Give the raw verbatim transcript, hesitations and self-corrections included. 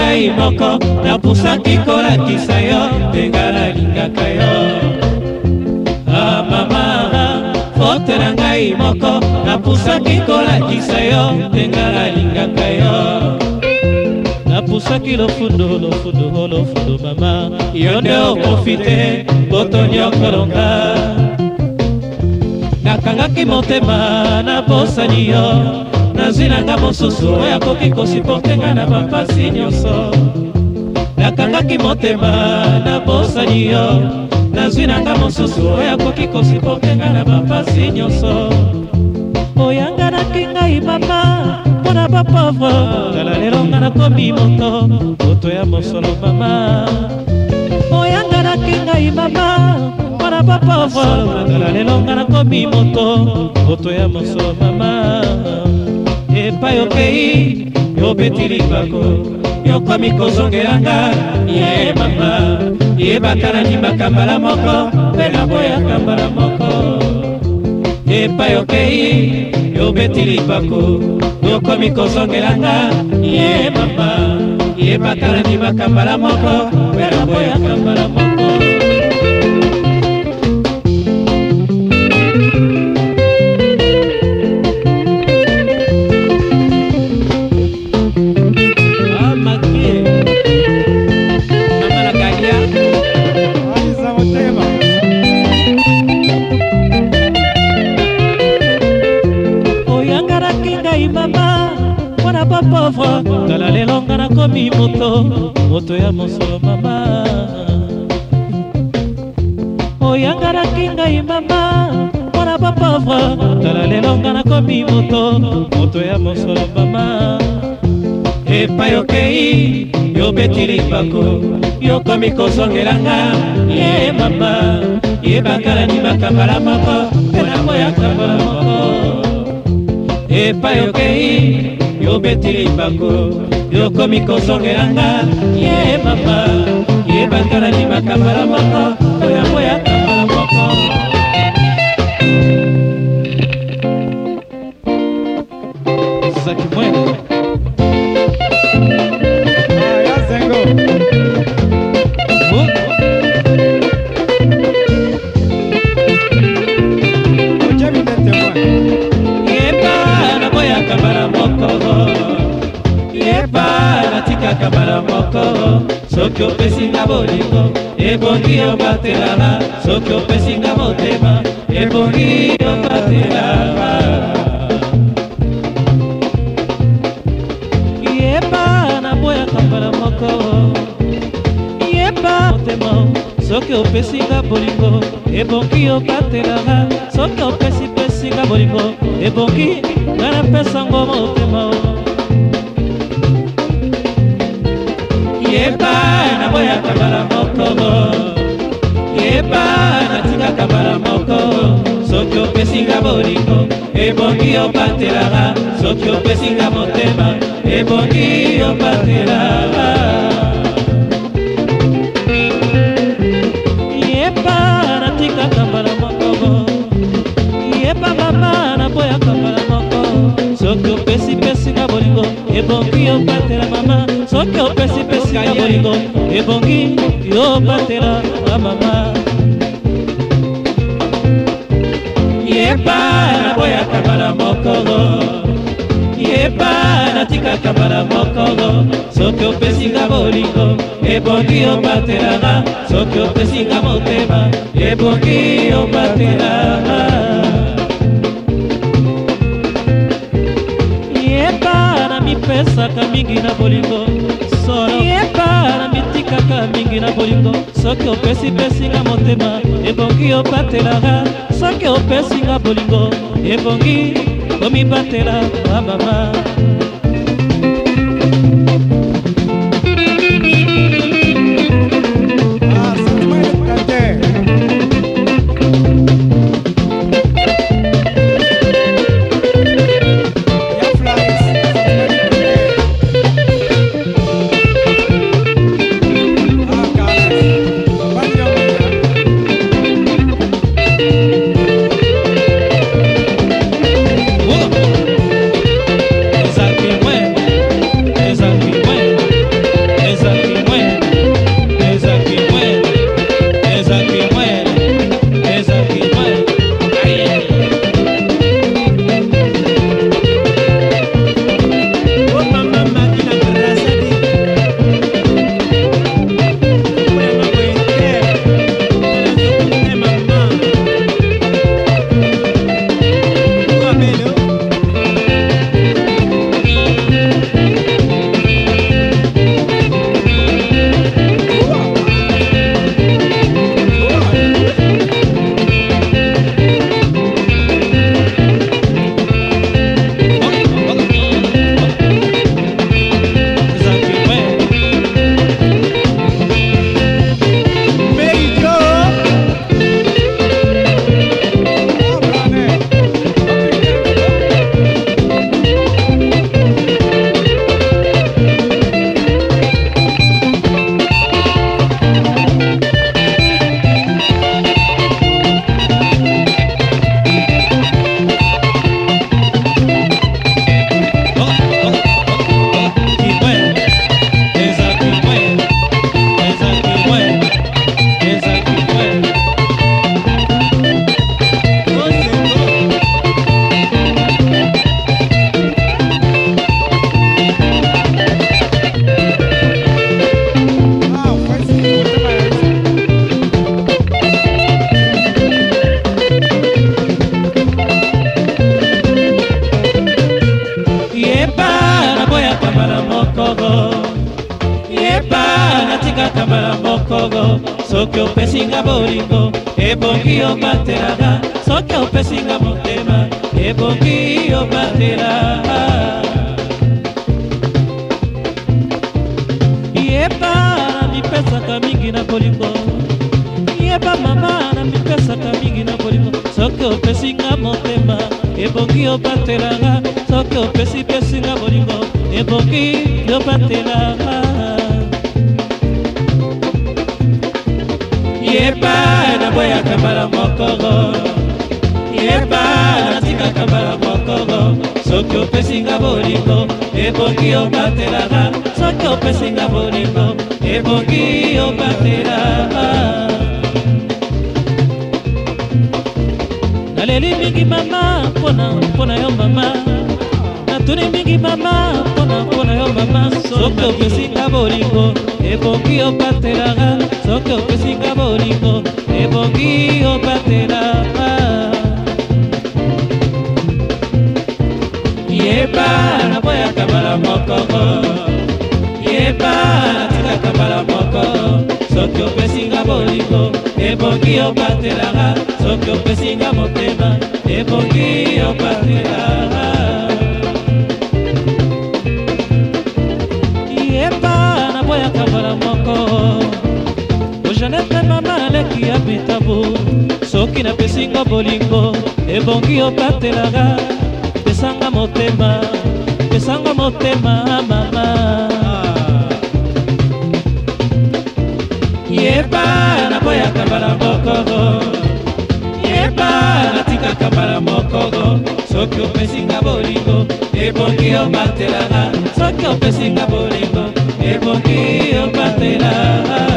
ngai moko napusaki kolakisa yo ndenga nalingaka yo. Ah mama, fote na ngai moko napusaki kolakisa yo ndenga nalingaka yo. Napusaki lofundo lofundo lofundo mama, yo nde oprofite boto nyokolonga. Nakangaki motema nabosani yo, nazwi nanga mosusu oyo akoki kosiporte nga na bapasi nyonso. Nakangaki motema nabosani yo, nazwi nanga mosusu oyo akoki kosiporte nga na bapasi nyonso. Oyanganaki ngai mama mpona bapauvre, tala lelo nga nakomi moto moto ya mosolo mama. Oyanganaki ngai mama mpona bapauvre, tala lelo nga nakomi moto moto ya mosolo mama. Epai okei yobeti limbako, yokomi kozongelanga ye mama. Yebaka nandimaka mbala moko mpe naboyaka mbala moko. Epai okei yobeti limbako, yokomi kozongelanga ye mama. Yebaka nandimaka mbala moko mpe naboyaka mbala moko. Pauvre, tala lelo nga nakomi moto moto ya mosolo mama. Oyanganaki ngai mama mpona bapauvre, tala lelo nga nakomi moto moto ya mosolo mama. Epai okei yobeti limbako, yokomi kozongelanga ye mama. Yebaka nandimaka mbala moko mpe naboyaka mbala moko. Epai okei yobeti limbako, yokomi kozongelanga ye mama. Yebaka nandimaka mbala moko mpe naboyaka mbala moko. Zaki Mwene Aya Zengo Ojemi dete mwa Yeba naboyaka mbala moko. Yeba natikaka mbala moko. Soki opesinga bolingo ebongi obatelala, soki opesinga motema ebongi obatelala. Yeba naboyaka mbala moko. Yeba motema, soki opesinga bolingo ebongi obatelala, soki opesi pesinga bolingo ebongi nga napesango motema. Yeba naboyaka mbala moko. Yeba natikaka mbala moko. Soki opesinga bolingo ebongi obatelaka, soki opesinga motema ebongi obatelaka. Yeba natikaka mbala moko. Yeba mama naboyaka mbala moko. Soki opesi pesinga bolingo ebongi obatela mama. Soki opesi pesinga bolingo ebongi obatela mama. Yeba naboyaka mbala moko. Yeba natikaka mbala moko. Soki opesinga bolingo ebongi obatelaka, soki opesinga motema ebongi obatelaka. Yeba namipesaka mingi na bolingo solo. Yeba namitikaka mingi na bolingo, soki opesi pesinga motema ebongi obatelaka, soki opesinga bolingo ebongi omibatela mama. soki opesinga bolingo ebongi obatelaka soki opesinga motema ebongi obatelaka yeba namipesaka mingi na bolingo yeba mama namipesaka mingi na bolingo soki opesinga motema ebongi obatelaka soki opesi pesinga bolingo ebongi obatelaka yeba naboyaka mbala mokoro yeba natikaka mbala mokoro soki opesinga bolingo ebongi obatelaka soki opesinga bolingo ebongi obatelaka naleli mingi mama mpona mpona yo mama natuni mingi mama mpona mpona yo mama soki opesinga bolingo ebongi obatelaka soki opesinga bolingo ebongi obatelaka yeba naboyaka mbala mokoro yeba natikaka mbala mokoro soki opesinga bolingo ebongi obatelaka soki opesinga motema ebongi obatelaka yeba naboyaka mbala mokoro ojanete mama leki ya bitabu soki napesinga bolingo ebongi obatelaka pesanga motema pesanga motema mama yeba naboyaka mbala mokoro yeba natikaka mbala mokoro soki opesinga bolingo ebongi obatelaka soki opesinga bolingo ebongi obatelaka